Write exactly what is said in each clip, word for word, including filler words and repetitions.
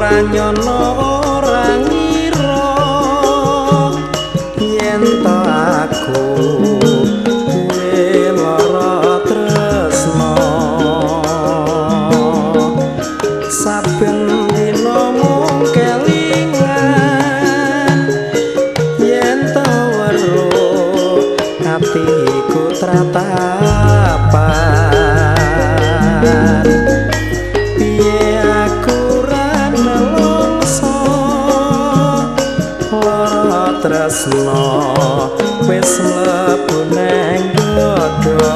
ora nyono ora ngira yen to aku duwe lara tresno saben dina mung kelingan yen to weruh atiku tratapan piye aku ra nelongso lara tresno wis mlebu nang dodo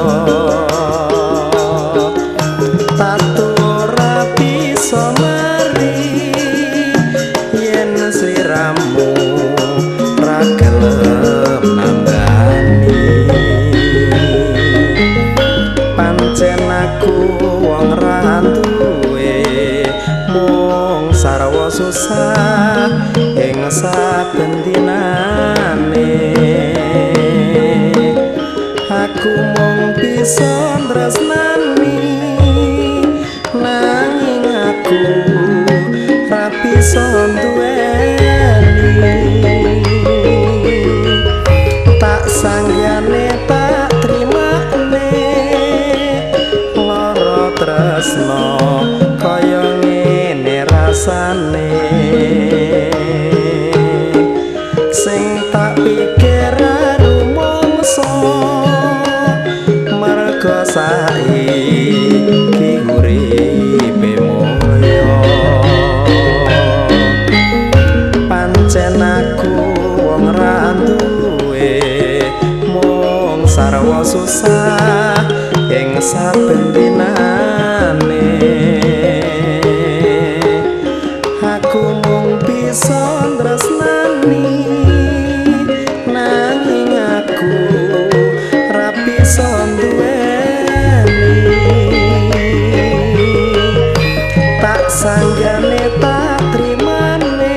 tatu ora bisa mari yen sliramu ra gelem nambani pancen aku wong ra duwe mung sarwa susah ing saben dinane aku mung bisa tresnani nanging aku ra bisa duweni tak sanggane tak trimane lara tresno kaya ngene rasane sing tak pikir rumangsa merga saiki uripe moyo pancen aku wong ra duwe mung sarwa susah ing saben dinane aku mung bisa tresnani nanging aku ra bisa duweni tak sanggane tak trimane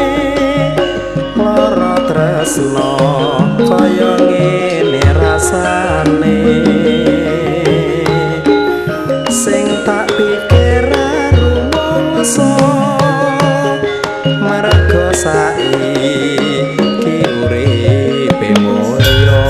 lara tresno kaya ngene rasane sing tak pikir rumangsa merga saiki uripe mulya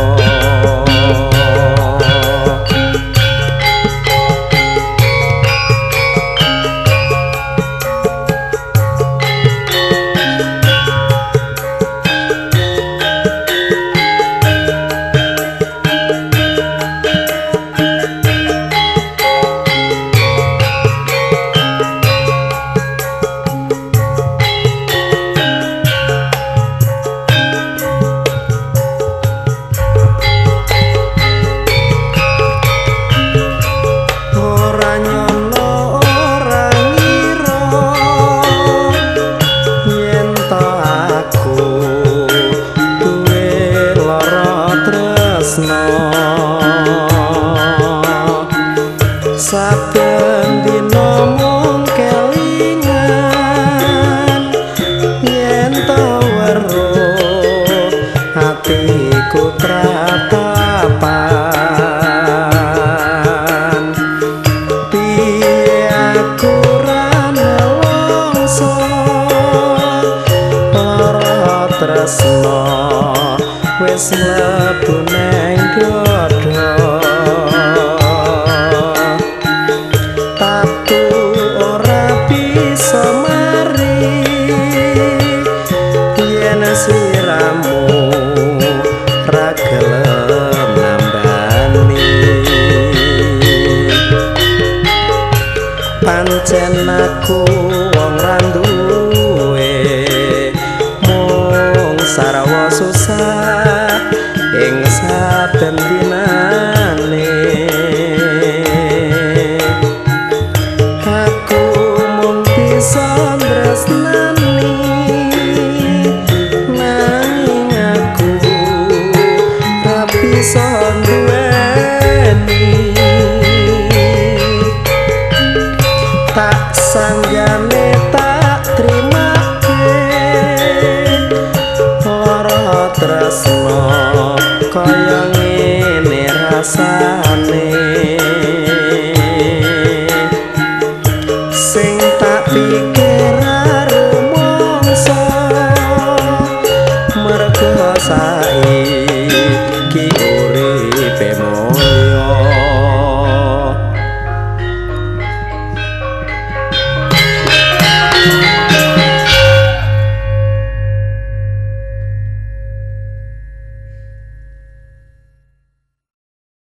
saben dina mung kelingan yen to weruh atiku tratapan piye aku ra nelongso lara tresno wis mlebu nang dodo sliramu ra gelem nambani pancen aku wong ra duwe mung sarwa susah ing saben dinane aku mung bisa tresnani bisa duweni tak sanggane tak trimake lara tresno kaya